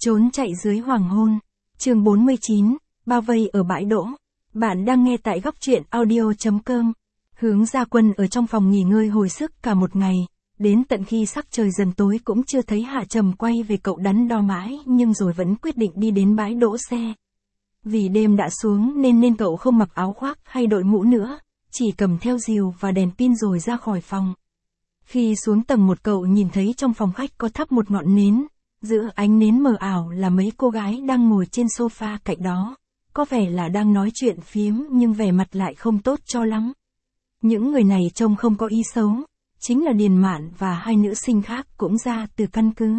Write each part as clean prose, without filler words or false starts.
Trốn chạy dưới hoàng hôn. Chương 49, bao vây ở bãi đỗ. Bạn đang nghe tại góc truyện audio.com. Hướng Gia Quân ở trong phòng nghỉ ngơi hồi sức cả một ngày, đến tận khi sắc trời dần tối cũng chưa thấy Hạ Trầm quay về. Cậu đắn đo mãi nhưng rồi vẫn quyết định đi đến bãi đỗ xe. Vì đêm đã xuống nên cậu không mặc áo khoác hay đội mũ nữa, chỉ cầm theo rìu và đèn pin rồi ra khỏi phòng. Khi xuống tầng 1 cậu nhìn thấy trong phòng khách có thắp một ngọn nến, giữa ánh nến mờ ảo là mấy cô gái đang ngồi trên sofa cạnh đó, có vẻ là đang nói chuyện phiếm nhưng vẻ mặt lại không tốt cho lắm. Những người này trông không có ý xấu, chính là Điền Mạn và hai nữ sinh khác cũng ra từ căn cứ.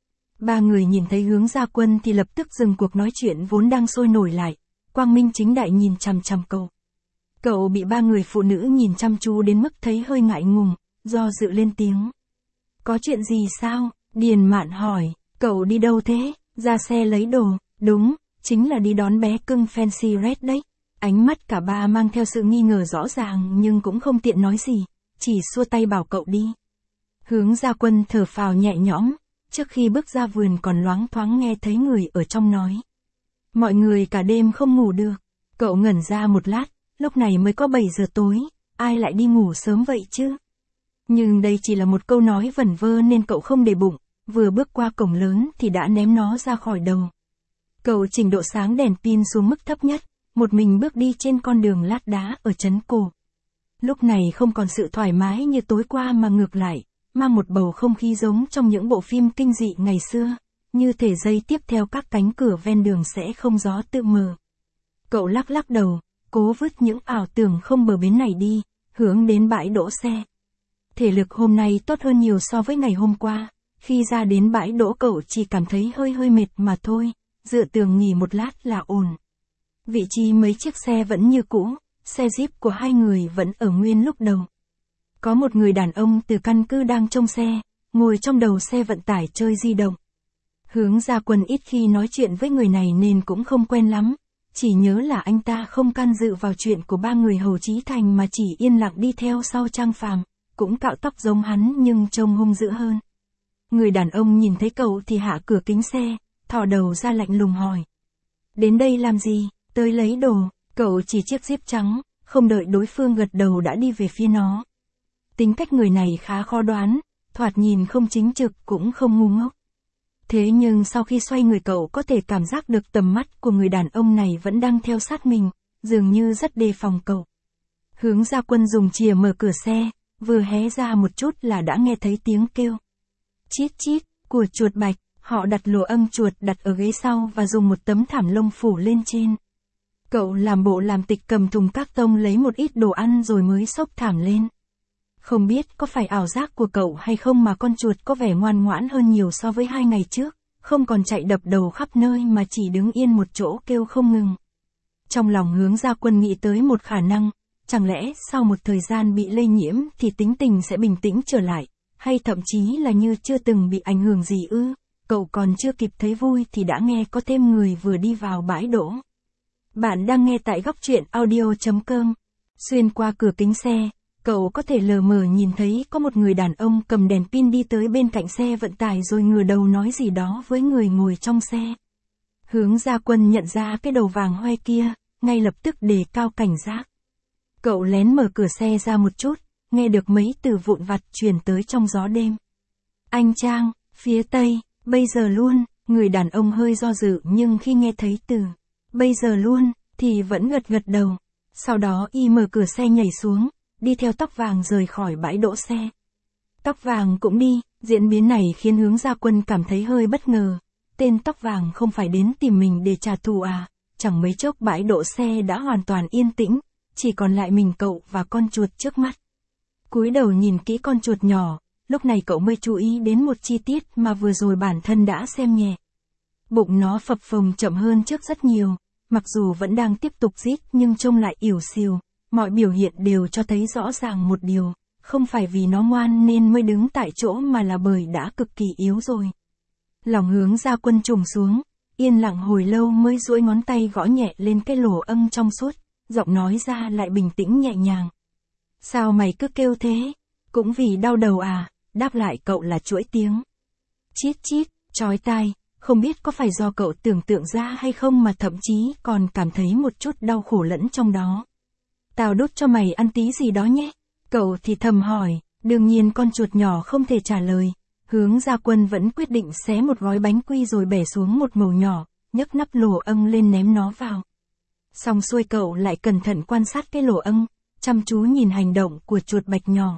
Ba người nhìn thấy Hướng Gia Quân thì lập tức dừng cuộc nói chuyện vốn đang sôi nổi lại, quang minh chính đại nhìn chằm chằm cậu. Cậu bị ba người phụ nữ nhìn chăm chú đến mức thấy hơi ngại ngùng, do dự lên tiếng. Có chuyện gì sao? Điền Mạn hỏi. Cậu đi đâu thế? Ra xe lấy đồ. Đúng, chính là đi đón bé cưng Fancy Red đấy. Ánh mắt cả ba mang theo sự nghi ngờ rõ ràng nhưng cũng không tiện nói gì, chỉ xua tay bảo cậu đi. Hướng Gia Quân thở phào nhẹ nhõm, trước khi bước ra vườn còn loáng thoáng nghe thấy người ở trong nói. Mọi người cả đêm không ngủ được. Cậu ngẩn ra một lát, lúc này mới có 7 giờ tối, ai lại đi ngủ sớm vậy chứ? Nhưng đây chỉ là một câu nói vẩn vơ nên cậu không để bụng, vừa bước qua cổng lớn thì đã ném nó ra khỏi đầu. Cậu chỉnh độ sáng đèn pin xuống mức thấp nhất, một mình bước đi trên con đường lát đá ở trấn cổ. Lúc này không còn sự thoải mái như tối qua mà ngược lại, mang một bầu không khí giống trong những bộ phim kinh dị ngày xưa, như thể giây tiếp theo các cánh cửa ven đường sẽ không gió tự mở. Cậu lắc đầu, cố vứt những ảo tưởng không bờ bến này đi, hướng đến bãi đỗ xe. Thể lực hôm nay tốt hơn nhiều so với ngày hôm qua, khi ra đến bãi đỗ cậu chỉ cảm thấy hơi mệt mà thôi, dựa tường nghỉ một lát là ổn. Vị trí mấy chiếc xe vẫn như cũ, xe Jeep của hai người vẫn ở nguyên lúc đầu. Có một người đàn ông từ căn cứ đang trông xe, ngồi trong đầu xe vận tải chơi di động. Hướng Gia Quân ít khi nói chuyện với người này nên cũng không quen lắm, chỉ nhớ là anh ta không can dự vào chuyện của ba người Hầu Chí Thành mà chỉ yên lặng đi theo sau Trang Phàm, cũng cạo tóc giống hắn nhưng trông hung dữ hơn. Người đàn ông nhìn thấy cậu thì hạ cửa kính xe, thò đầu ra lạnh lùng hỏi. Đến đây làm gì? Tới lấy đồ. Cậu chỉ chiếc Jeep trắng, không đợi đối phương gật đầu đã đi về phía nó. Tính cách người này khá khó đoán, thoạt nhìn không chính trực cũng không ngu ngốc. Thế nhưng sau khi xoay người cậu có thể cảm giác được tầm mắt của người đàn ông này vẫn đang theo sát mình, dường như rất đề phòng cậu. Hướng Gia Quân dùng chìa mở cửa xe, vừa hé ra một chút là đã nghe thấy tiếng kêu. Chít chít, của chuột bạch, họ đặt lùa âm chuột đặt ở ghế sau và dùng một tấm thảm lông phủ lên trên. Cậu làm bộ làm tịch cầm thùng các tông lấy một ít đồ ăn rồi mới xốc thảm lên. Không biết có phải ảo giác của cậu hay không mà con chuột có vẻ ngoan ngoãn hơn nhiều so với 2 ngày trước, không còn chạy đập đầu khắp nơi mà chỉ đứng yên một chỗ kêu không ngừng. Trong lòng Hướng Gia Quân nghĩ tới một khả năng, chẳng lẽ sau một thời gian bị lây nhiễm thì tính tình sẽ bình tĩnh trở lại, hay thậm chí là như chưa từng bị ảnh hưởng gì ư? Cậu còn chưa kịp thấy vui thì đã nghe có thêm người vừa đi vào bãi đỗ. Bạn đang nghe tại góc truyện audio.com. Xuyên qua cửa kính xe, cậu có thể lờ mờ nhìn thấy có một người đàn ông cầm đèn pin đi tới bên cạnh xe vận tải rồi ngửa đầu nói gì đó với người ngồi trong xe. Hướng Gia Quân nhận ra cái đầu vàng hoe kia, ngay lập tức đề cao cảnh giác. Cậu lén mở cửa xe ra một chút, nghe được mấy từ vụn vặt truyền tới trong gió đêm. Anh Trang, phía Tây, bây giờ luôn. Người đàn ông hơi do dự nhưng khi nghe thấy từ bây giờ luôn thì vẫn gật đầu. Sau đó y mở cửa xe nhảy xuống, đi theo Tóc Vàng rời khỏi bãi đỗ xe. Tóc Vàng cũng đi. Diễn biến này khiến Hướng Gia Quân cảm thấy hơi bất ngờ. Tên Tóc Vàng không phải đến tìm mình để trả thù à? Chẳng mấy chốc bãi đỗ xe đã hoàn toàn yên tĩnh, chỉ còn lại mình cậu và con chuột trước mắt. Cúi đầu nhìn kỹ con chuột nhỏ, lúc này cậu mới chú ý đến một chi tiết mà vừa rồi bản thân đã xem nhẹ. Bụng nó phập phồng chậm hơn trước rất nhiều, mặc dù vẫn đang tiếp tục rít nhưng trông lại ỉu xìu, mọi biểu hiện đều cho thấy rõ ràng một điều, không phải vì nó ngoan nên mới đứng tại chỗ mà là bởi đã cực kỳ yếu rồi. Lòng Hướng Gia Quân trùng xuống, yên lặng hồi lâu mới duỗi ngón tay gõ nhẹ lên cái lỗ âm trong suốt, giọng nói ra lại bình tĩnh nhẹ nhàng. Sao mày cứ kêu thế? Cũng vì đau đầu à? Đáp lại cậu là chuỗi tiếng. Chít chít, chói tai, Không biết có phải do cậu tưởng tượng ra hay không mà thậm chí còn cảm thấy một chút đau khổ lẫn trong đó. Tao đút cho mày ăn tí gì đó nhé. Cậu thì thầm hỏi, đương nhiên con chuột nhỏ không thể trả lời. Hướng Gia Quân vẫn quyết định xé một gói bánh quy rồi bẻ xuống một mẩu nhỏ, nhấc nắp lỗ âng lên ném nó vào. Xong xuôi cậu lại cẩn thận quan sát cái lỗ âng, chăm chú nhìn hành động của chuột bạch nhỏ.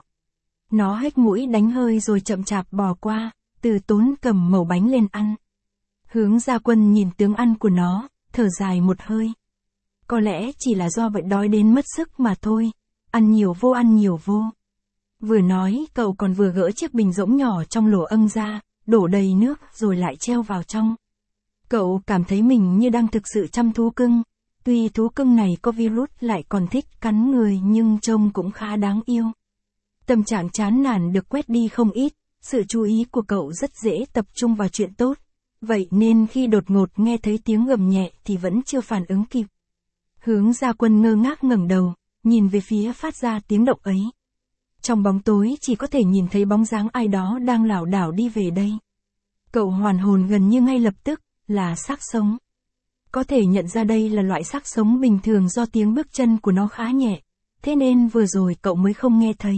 Nó hếch mũi đánh hơi rồi chậm chạp bò qua, từ tốn cầm mẩu bánh lên ăn. Hướng Gia Quân nhìn tướng ăn của nó, thở dài một hơi. Có lẽ chỉ là do bệnh đói đến mất sức mà thôi, ăn nhiều vô. Vừa nói, cậu còn vừa gỡ chiếc bình rỗng nhỏ trong lỗ âng ra, đổ đầy nước rồi lại treo vào trong. Cậu cảm thấy mình như đang thực sự chăm thú cưng, tuy thú cưng này có virus lại còn thích cắn người nhưng trông cũng khá đáng yêu. Tâm trạng chán nản được quét đi không ít, sự chú ý của cậu rất dễ tập trung vào chuyện tốt, vậy nên khi đột ngột nghe thấy tiếng gầm nhẹ thì vẫn chưa phản ứng kịp. Hướng Gia Quân ngơ ngác ngẩng đầu, nhìn về phía phát ra tiếng động ấy. Trong bóng tối chỉ có thể nhìn thấy bóng dáng ai đó đang lảo đảo đi về đây. Cậu hoàn hồn gần như ngay lập tức, là xác sống. Có thể nhận ra đây là loại xác sống bình thường do tiếng bước chân của nó khá nhẹ, thế nên vừa rồi cậu mới không nghe thấy.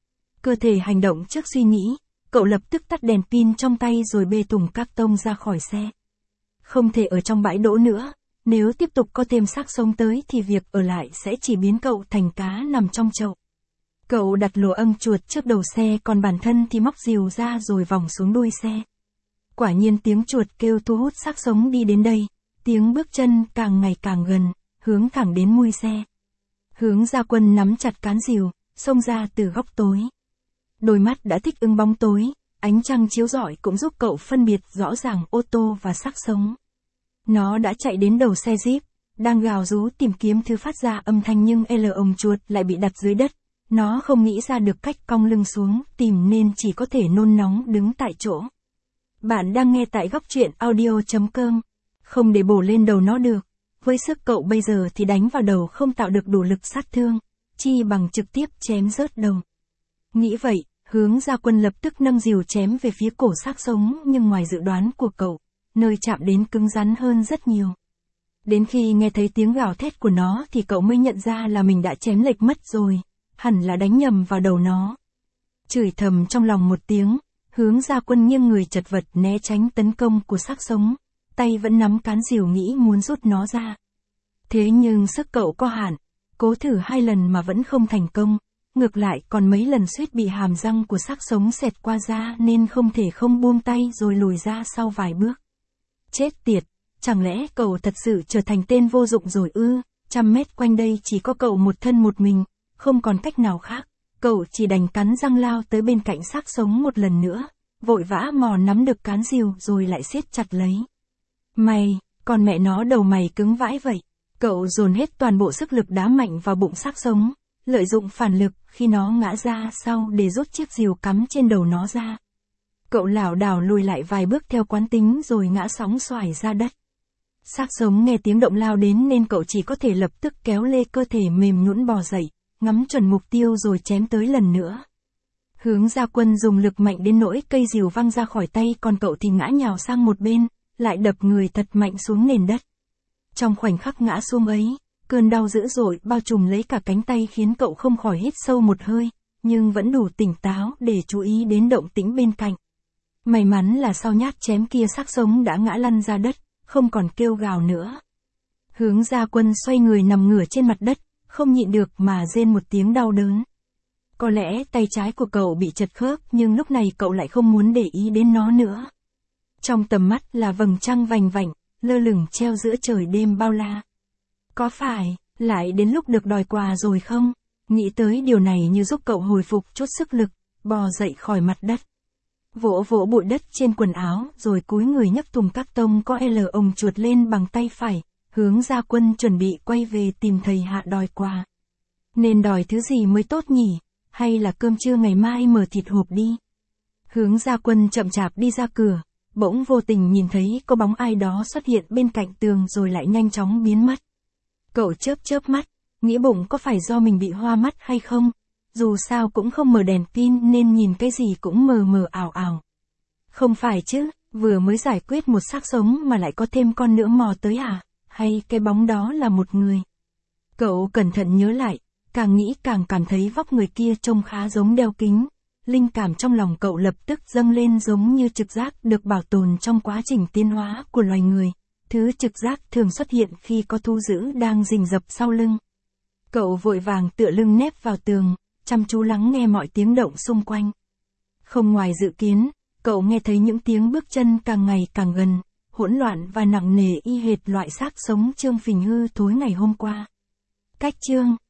Cơ thể hành động trước suy nghĩ, cậu lập tức tắt đèn pin trong tay rồi bê thùng các tông ra khỏi xe. Không thể ở trong bãi đỗ nữa, nếu tiếp tục có thêm xác sống tới thì việc ở lại sẽ chỉ biến cậu thành cá nằm trong chậu. Cậu đặt lỗ âng chuột trước đầu xe còn bản thân thì móc rìu ra rồi vòng xuống đuôi xe. Quả nhiên tiếng chuột kêu thu hút xác sống đi đến đây, tiếng bước chân càng ngày càng gần, hướng thẳng đến mui xe. Hướng Gia Quân nắm chặt cán rìu, xông ra từ góc tối. Đôi mắt đã thích ứng bóng tối, ánh trăng chiếu rọi cũng giúp cậu phân biệt rõ ràng ô tô và xác sống. Nó đã chạy đến đầu xe Jeep, đang gào rú tìm kiếm thứ phát ra âm thanh nhưng ông chuột lại bị đặt dưới đất. Nó không nghĩ ra được cách cong lưng xuống tìm nên chỉ có thể nôn nóng đứng tại chỗ. Bạn đang nghe tại góc truyện audio.com. Không để bổ lên đầu nó được. Với sức cậu bây giờ thì đánh vào đầu không tạo được đủ lực sát thương, chi bằng trực tiếp chém rớt đầu. Nghĩ vậy, Hướng Gia Quân lập tức nâng rìu chém về phía cổ xác sống nhưng ngoài dự đoán của cậu, nơi chạm đến cứng rắn hơn rất nhiều. Đến khi nghe thấy tiếng gào thét của nó thì cậu mới nhận ra là mình đã chém lệch mất rồi, hẳn là đánh nhầm vào đầu nó. Chửi thầm trong lòng một tiếng, Hướng Gia Quân nghiêng người chật vật né tránh tấn công của xác sống, tay vẫn nắm cán rìu nghĩ muốn rút nó ra. Thế nhưng sức cậu có hạn, cố thử 2 lần mà vẫn không thành công, ngược lại còn mấy lần suýt bị hàm răng của xác sống xẹt qua da nên không thể không buông tay rồi lùi ra sau vài bước. Chết tiệt, chẳng lẽ cậu thật sự trở thành tên vô dụng rồi ư? 100 mét quanh đây chỉ có cậu một thân một mình, không còn cách nào khác, cậu chỉ đành cắn răng lao tới bên cạnh xác sống một lần nữa, vội vã mò nắm được cán rìu rồi lại siết chặt lấy. Mày, con mẹ nó đầu mày cứng vãi vậy. Cậu dồn hết toàn bộ sức lực đá mạnh vào bụng xác sống, lợi dụng phản lực khi nó ngã ra sau để rút chiếc rìu cắm trên đầu nó ra. Cậu lảo đảo lùi lại vài bước theo quán tính rồi ngã sóng xoài ra đất. Xác sống nghe tiếng động lao đến nên cậu chỉ có thể lập tức kéo lê cơ thể mềm nhũn bò dậy, ngắm chuẩn mục tiêu rồi chém tới lần nữa. Hướng Gia Quân dùng lực mạnh đến nỗi cây rìu văng ra khỏi tay còn cậu thì ngã nhào sang một bên, lại đập người thật mạnh xuống nền đất. Trong khoảnh khắc ngã xuống ấy, cơn đau dữ dội bao trùm lấy cả cánh tay khiến cậu không khỏi hít sâu một hơi, nhưng vẫn đủ tỉnh táo để chú ý đến động tĩnh bên cạnh. May mắn là sau nhát chém kia xác sống đã ngã lăn ra đất, không còn kêu gào nữa. Hướng Gia Quân xoay người nằm ngửa trên mặt đất, không nhịn được mà rên một tiếng đau đớn. Có lẽ tay trái của cậu bị chật khớp nhưng lúc này cậu lại không muốn để ý đến nó nữa. Trong tầm mắt là vầng trăng vành vạnh, lơ lửng treo giữa trời đêm bao la. Có phải, lại đến lúc được đòi quà rồi không? Nghĩ tới điều này như giúp cậu hồi phục chút sức lực, bò dậy khỏi mặt đất. Vỗ vỗ bụi đất trên quần áo rồi cúi người nhấc thùng các tông có ông chuột lên bằng tay phải, Hướng Gia Quân chuẩn bị quay về tìm thầy Hạ đòi quà. Nên đòi thứ gì mới tốt nhỉ? Hay là cơm trưa ngày mai mở thịt hộp đi? Hướng Gia Quân chậm chạp đi ra cửa, bỗng vô tình nhìn thấy có bóng ai đó xuất hiện bên cạnh tường rồi lại nhanh chóng biến mất. Cậu chớp mắt, nghĩ bụng có phải do mình bị hoa mắt hay không? Dù sao cũng không mở đèn pin nên nhìn cái gì cũng mờ mờ ảo ảo. Không phải chứ, Vừa mới giải quyết một xác sống mà lại có thêm con nữa mò tới à? Hay cái bóng đó là một người? Cậu cẩn thận nhớ lại, càng nghĩ càng cảm thấy vóc người kia trông khá giống đeo kính. Linh cảm trong lòng cậu lập tức dâng lên giống như trực giác được bảo tồn trong quá trình tiến hóa của loài người. Thứ trực giác thường xuất hiện khi có thú dữ đang rình rập sau lưng. Cậu vội vàng tựa lưng nép vào tường, chăm chú lắng nghe mọi tiếng động xung quanh. Không ngoài dự kiến, cậu nghe thấy những tiếng bước chân càng ngày càng gần, hỗn loạn và nặng nề y hệt loại xác sống trương phình hư thối ngày hôm qua. Cách chương